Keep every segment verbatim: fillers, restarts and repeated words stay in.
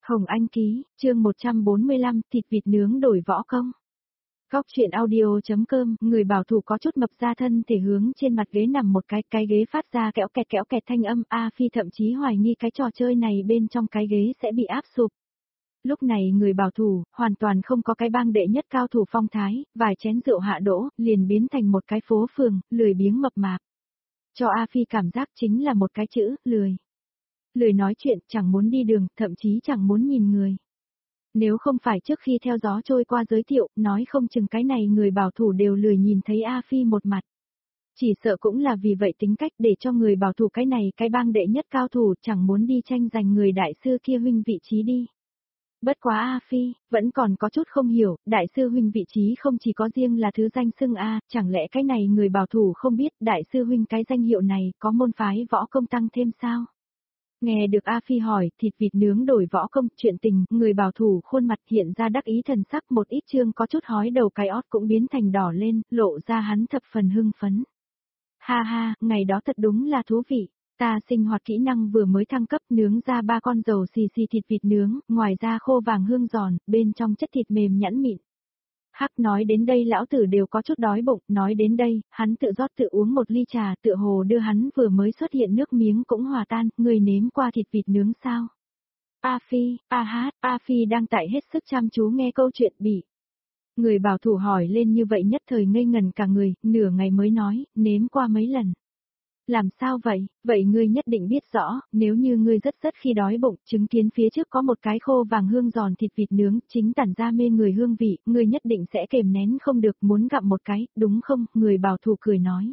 Hồng Anh ký, chương một trăm bốn mươi lăm, thịt vịt nướng đổi võ công. Góc truyện audio.com, người bảo thủ có chút mập ra thân thể hướng trên mặt ghế nằm một cái, cái ghế phát ra kẽo kẹt kẽo kẹt thanh âm, A Phi thậm chí hoài nghi cái trò chơi này bên trong cái ghế sẽ bị áp sụp. Lúc này người bảo thủ, hoàn toàn không có cái bang đệ nhất cao thủ phong thái, vài chén rượu hạ đỗ, liền biến thành một cái phố phường, lười biếng mập mạp. Cho A Phi cảm giác chính là một cái chữ, lười. Lười nói chuyện, chẳng muốn đi đường, thậm chí chẳng muốn nhìn người. Nếu không phải trước khi theo gió trôi qua giới thiệu, nói không chừng cái này người bảo thủ đều lười nhìn thấy A Phi một mặt. Chỉ sợ cũng là vì vậy tính cách để cho người bảo thủ cái này cái bang đệ nhất cao thủ chẳng muốn đi tranh giành người đại sư kia huynh vị trí đi. Bất quá A Phi, vẫn còn có chút không hiểu, đại sư huynh vị trí không chỉ có riêng là thứ danh xưng A, chẳng lẽ cái này người bảo thủ không biết đại sư huynh cái danh hiệu này có môn phái võ công tăng thêm sao? Nghe được A Phi hỏi, thịt vịt nướng đổi võ công, chuyện tình, người bảo thủ khuôn mặt hiện ra đắc ý thần sắc, một ít chương có chút hói đầu cái ót cũng biến thành đỏ lên, lộ ra hắn thập phần hưng phấn. Ha ha, ngày đó thật đúng là thú vị, ta sinh hoạt kỹ năng vừa mới thăng cấp nướng ra ba con dầu xì xì thịt vịt nướng, ngoài ra khô vàng hương giòn, bên trong chất thịt mềm nhẵn mịn. Hắc nói đến đây lão tử đều có chút đói bụng, nói đến đây, hắn tự rót tự uống một ly trà tựa hồ đưa hắn vừa mới xuất hiện nước miếng cũng hòa tan, người nếm qua thịt vịt nướng sao? A Phi, A Hát, A Phi đang tại hết sức chăm chú nghe câu chuyện bị. Người bảo thủ hỏi lên như vậy nhất thời ngây ngần cả người, nửa ngày mới nói, nếm qua mấy lần. Làm sao vậy, vậy ngươi nhất định biết rõ, nếu như ngươi rất rất khi đói bụng, chứng kiến phía trước có một cái khô vàng hương giòn thịt vịt nướng, chính tản ra mê người hương vị, ngươi nhất định sẽ kềm nén không được muốn gặm một cái, đúng không, người bảo thủ cười nói.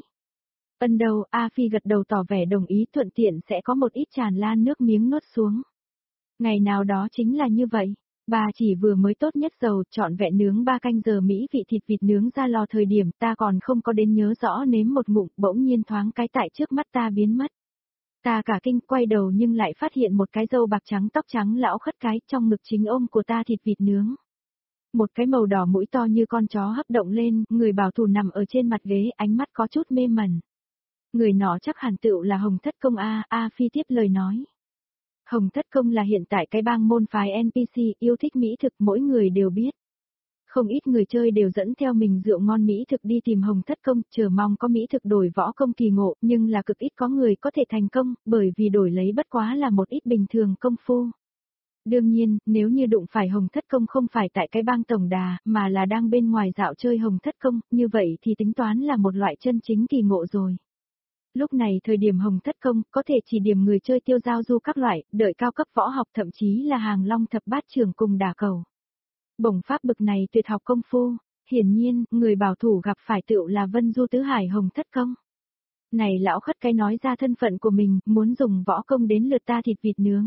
Ân đầu, A Phi gật đầu tỏ vẻ đồng ý thuận tiện sẽ có một ít tràn lan nước miếng nuốt xuống. Ngày nào đó chính là như vậy. Bà chỉ vừa mới tốt nhất dầu, chọn vẹn nướng ba canh giờ Mỹ vị thịt vịt nướng ra lò thời điểm ta còn không có đến nhớ rõ nếm một ngụm, bỗng nhiên thoáng cái tại trước mắt ta biến mất. Ta cả kinh quay đầu nhưng lại phát hiện một cái râu bạc trắng tóc trắng lão khất cái trong ngực chính ôm của ta thịt vịt nướng. Một cái màu đỏ mũi to như con chó hấp động lên, người bảo thủ nằm ở trên mặt ghế, ánh mắt có chút mê mẩn. Người nọ chắc hẳn tựu là Hồng Thất Công A, A Phi tiếp lời nói. Hồng Thất Công là hiện tại cái bang môn phái en pê xê yêu thích mỹ thực mỗi người đều biết. Không ít người chơi đều dẫn theo mình rượu ngon mỹ thực đi tìm Hồng Thất Công, chờ mong có mỹ thực đổi võ công kỳ ngộ, nhưng là cực ít có người có thể thành công, bởi vì đổi lấy bất quá là một ít bình thường công phu. Đương nhiên, nếu như đụng phải Hồng Thất Công không phải tại cái bang tổng đà, mà là đang bên ngoài dạo chơi Hồng Thất Công, như vậy thì tính toán là một loại chân chính kỳ ngộ rồi. Lúc này thời điểm Hồng Thất Công có thể chỉ điểm người chơi tiêu giao du các loại, đợi cao cấp võ học thậm chí là hàng long thập bát trưởng cùng đả cầu. Bổng pháp bực này tuyệt học công phu, hiển nhiên, người bảo thủ gặp phải tựu là Vân Du Tứ Hải Hồng Thất Công. Này lão khất cái nói ra thân phận của mình, muốn dùng võ công đến lượt ta thịt vịt nướng.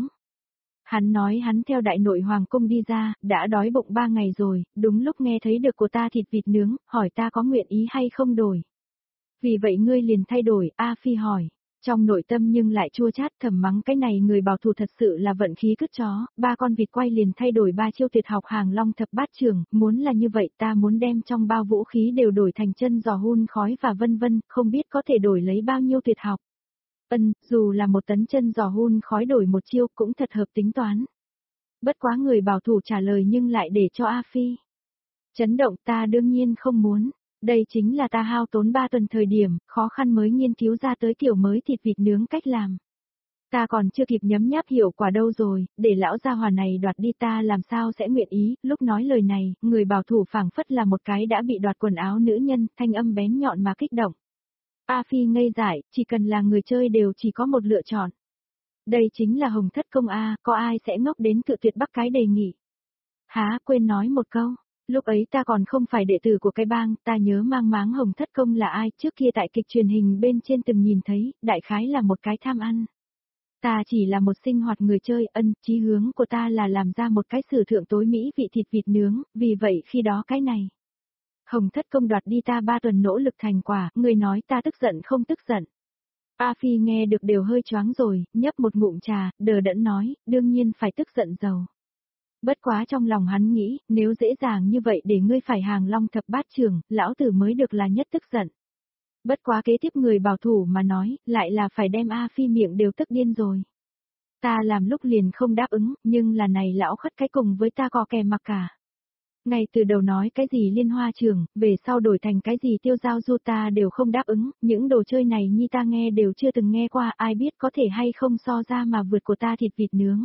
Hắn nói hắn theo đại nội hoàng cung đi ra, đã đói bụng ba ngày rồi, đúng lúc nghe thấy được của ta thịt vịt nướng, hỏi ta có nguyện ý hay không đổi. Vì vậy ngươi liền thay đổi, A Phi hỏi. Trong nội tâm nhưng lại chua chát thầm mắng cái này người bảo thủ thật sự là vận khí cứt chó, ba con vịt quay liền thay đổi ba chiêu tuyệt học hàng long thập bát trường, muốn là như vậy ta muốn đem trong bao vũ khí đều đổi thành chân giò hun khói và vân vân, không biết có thể đổi lấy bao nhiêu tuyệt học. Ân, dù là một tấn chân giò hun khói đổi một chiêu cũng thật hợp tính toán. Bất quá người bảo thủ trả lời nhưng lại để cho A Phi. Chấn động ta đương nhiên không muốn. Đây chính là ta hao tốn ba tuần thời điểm, khó khăn mới nghiên cứu ra tới kiểu mới thịt vịt nướng cách làm. Ta còn chưa kịp nhấm nháp hiệu quả đâu rồi, để lão gia hỏa này đoạt đi ta làm sao sẽ nguyện ý, lúc nói lời này, người bảo thủ phảng phất là một cái đã bị đoạt quần áo nữ nhân, thanh âm bén nhọn mà kích động. A Phi ngây dại, chỉ cần là người chơi đều chỉ có một lựa chọn. Đây chính là Hồng Thất Công A, có ai sẽ ngốc đến cự tuyệt bắc cái đề nghị. Há, quên nói một câu. Lúc ấy ta còn không phải đệ tử của cái bang, ta nhớ mang máng Hồng Thất Công là ai, trước kia tại kịch truyền hình bên trên từng nhìn thấy, đại khái là một cái tham ăn. Ta chỉ là một sinh hoạt người chơi, ân, chí hướng của ta là làm ra một cái sử thượng tối mỹ vị thịt vịt nướng, vì vậy khi đó cái này. Hồng Thất Công đoạt đi ta ba tuần nỗ lực thành quả, người nói ta tức giận không tức giận. A Phi nghe được đều hơi choáng rồi, nhấp một ngụm trà, đờ đẫn nói, đương nhiên phải tức giận giàu. Bất quá trong lòng hắn nghĩ, nếu dễ dàng như vậy để ngươi phải hàng long thập bát trường, lão tử mới được là nhất tức giận. Bất quá kế tiếp người bảo thủ mà nói, lại là phải đem A Phi miệng đều tức điên rồi. Ta làm lúc liền không đáp ứng, nhưng là này lão khất cái cùng với ta có kè mặc cả. Ngay từ đầu nói cái gì liên hoa trường, về sau đổi thành cái gì tiêu giao du ta đều không đáp ứng, những đồ chơi này nhi ta nghe đều chưa từng nghe qua, ai biết có thể hay không so ra mà vượt của ta thịt vịt nướng.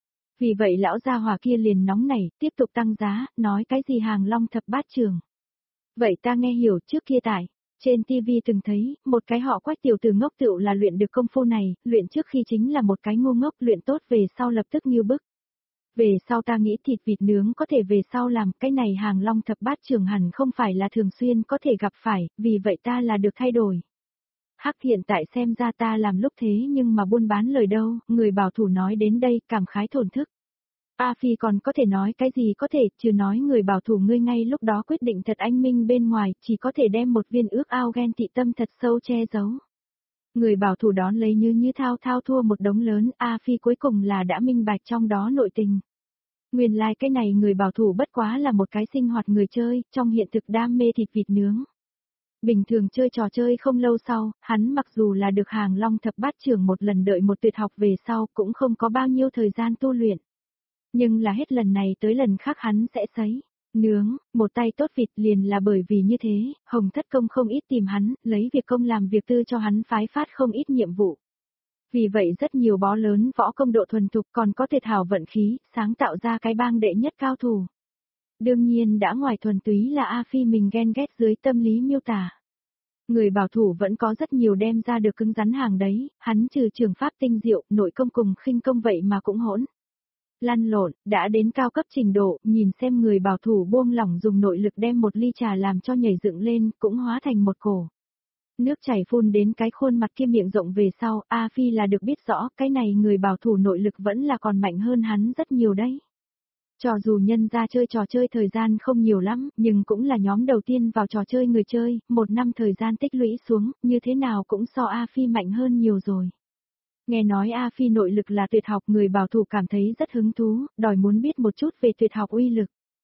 Vì vậy lão gia hỏa kia liền nóng nảy, tiếp tục tăng giá, nói cái gì hàng long thập bát trường. Vậy ta nghe hiểu trước kia tại, trên ti vi từng thấy, một cái họ Quách tiểu tử ngốc tựu là luyện được công phu này, luyện trước khi chính là một cái ngu ngốc, luyện tốt về sau lập tức nghiêu bức. Về sau ta nghĩ thịt vịt nướng có thể về sau làm, cái này hàng long thập bát trường hẳn không phải là thường xuyên có thể gặp phải, vì vậy ta là được thay đổi. Hắc hiện tại xem ra ta làm lúc thế nhưng mà buôn bán lời đâu, người bảo thủ nói đến đây cảm khái thổn thức. A Phi còn có thể nói cái gì có thể, trừ nói người bảo thủ ngươi ngay lúc đó quyết định thật anh minh bên ngoài, chỉ có thể đem một viên ước ao ghen tị tâm thật sâu che giấu. Người bảo thủ đón lấy như như thao thao thua một đống lớn, A Phi cuối cùng là đã minh bạch trong đó nội tình. Nguyên lai like cái này người bảo thủ bất quá là một cái sinh hoạt người chơi, trong hiện thực đam mê thịt vịt nướng. Bình thường chơi trò chơi không lâu sau, hắn mặc dù là được hàng long thập bát trường một lần đợi một tuyệt học về sau cũng không có bao nhiêu thời gian tu luyện. Nhưng là hết lần này tới lần khác hắn sẽ sấy, nướng, một tay tốt vịt liền là bởi vì như thế, Hồng Thất Công không ít tìm hắn, lấy việc công làm việc tư cho hắn phái phát không ít nhiệm vụ. Vì vậy rất nhiều bó lớn võ công độ thuần thục còn có tuyệt hảo vận khí, sáng tạo ra cái bang đệ nhất cao thủ. Đương nhiên đã ngoài thuần túy là A Phi mình ghen ghét dưới tâm lý miêu tả. Người bảo thủ vẫn có rất nhiều đem ra được cứng rắn hàng đấy, hắn trừ trường pháp tinh diệu, nội công cùng khinh công vậy mà cũng hỗn. Lăn lộn, đã đến cao cấp trình độ, nhìn xem người bảo thủ buông lỏng dùng nội lực đem một ly trà làm cho nhảy dựng lên, cũng hóa thành một cổ. Nước chảy phun đến cái khuôn mặt kia miệng rộng về sau, A Phi là được biết rõ, cái này người bảo thủ nội lực vẫn là còn mạnh hơn hắn rất nhiều đấy. Cho dù nhân ra chơi trò chơi thời gian không nhiều lắm, nhưng cũng là nhóm đầu tiên vào trò chơi người chơi, một năm thời gian tích lũy xuống, như thế nào cũng so A Phi mạnh hơn nhiều rồi. Nghe nói A Phi nội lực là tuyệt học, người bảo thủ cảm thấy rất hứng thú, đòi muốn biết một chút về tuyệt học uy lực.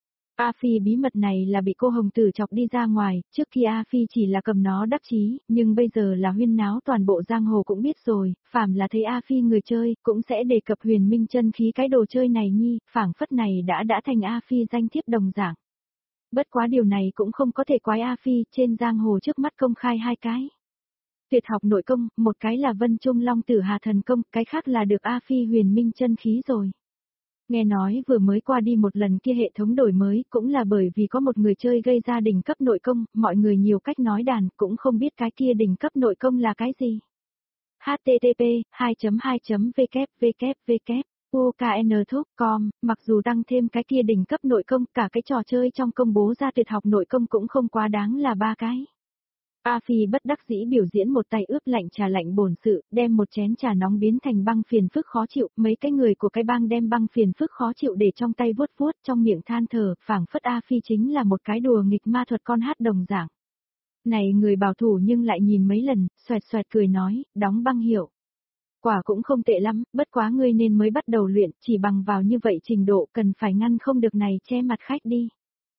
A Phi bí mật này là bị cô Hồng Tử chọc đi ra ngoài, trước khi A Phi chỉ là cầm nó đắc chí, nhưng bây giờ là huyên náo toàn bộ giang hồ cũng biết rồi, phàm là thấy A Phi người chơi, cũng sẽ đề cập huyền minh chân khí cái đồ chơi này nhi, phảng phất này đã đã thành A Phi danh thiếp đồng dạng. Bất quá điều này cũng không có thể quái A Phi, trên giang hồ trước mắt công khai hai cái. Tuyệt học nội công, một cái là Vân Trung Long Tử Hà Thần Công, cái khác là được A Phi huyền minh chân khí rồi. Nghe nói vừa mới qua đi một lần kia hệ thống đổi mới cũng là bởi vì có một người chơi gây ra đỉnh cấp nội công, mọi người nhiều cách nói đàn cũng không biết cái kia đỉnh cấp nội công là cái gì. H T T P hai chấm hai chấm W W W U K N Thúc com, mặc dù đăng thêm cái kia đỉnh cấp nội công, cả cái trò chơi trong công bố ra tuyệt học nội công cũng không quá đáng là ba cái. A Phi bất đắc dĩ biểu diễn một tay ướp lạnh trà lạnh bổn sự, đem một chén trà nóng biến thành băng phiền phức khó chịu, mấy cái người của cái bang đem băng phiền phức khó chịu để trong tay vuốt vuốt trong miệng than thở, phảng phất A Phi chính là một cái đùa nghịch ma thuật con hát đồng dạng. Này người bảo thủ nhưng lại nhìn mấy lần, xoẹt xoẹt cười nói, đóng băng hiệu. Quả cũng không tệ lắm, bất quá ngươi nên mới bắt đầu luyện, chỉ bằng vào như vậy trình độ cần phải ngăn không được này che mặt khách đi.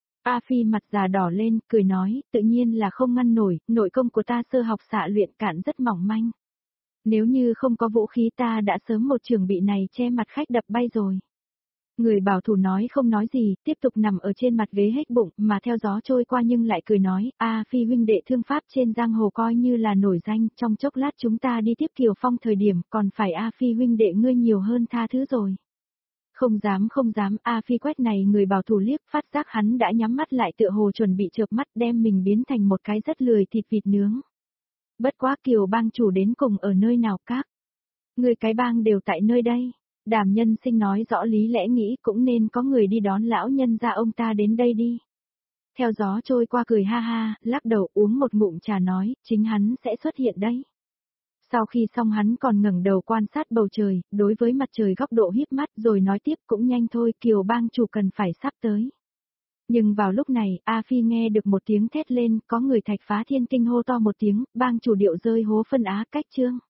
A Phi mặt già đỏ lên, cười nói, tự nhiên là không ngăn nổi, nội công của ta sơ học xạ luyện cạn rất mỏng manh. Nếu như không có vũ khí ta đã sớm một trường bị này che mặt khách đập bay rồi. Người bảo thủ nói không nói gì, tiếp tục nằm ở trên mặt ghế hết bụng, mà theo gió trôi qua nhưng lại cười nói, A Phi huynh đệ thương pháp trên giang hồ coi như là nổi danh, trong chốc lát chúng ta đi tiếp Kiều Phong thời điểm, còn phải A Phi huynh đệ ngươi nhiều hơn tha thứ rồi. Không dám không dám, A Phi quét này người bảo thủ liếc, phát giác hắn đã nhắm mắt lại tựa hồ chuẩn bị chợp mắt đem mình biến thành một cái rất lười thịt vịt nướng. Bất quá Kiều bang chủ đến cùng ở nơi nào các? Người cái bang đều tại nơi đây. Đàm Nhân Sinh nói rõ lý lẽ nghĩ cũng nên có người đi đón lão nhân ra ông ta đến đây đi. Theo gió trôi qua cười ha ha, lắc đầu uống một ngụm trà nói, chính hắn sẽ xuất hiện đấy. Sau khi xong hắn còn ngẩng đầu quan sát bầu trời, đối với mặt trời góc độ híp mắt rồi nói tiếp cũng nhanh thôi, Kiều bang chủ cần phải sắp tới. Nhưng vào lúc này, A Phi nghe được một tiếng thét lên, có người thạch phá thiên kinh hô to một tiếng, bang chủ điệu rơi hố phân á cách chương.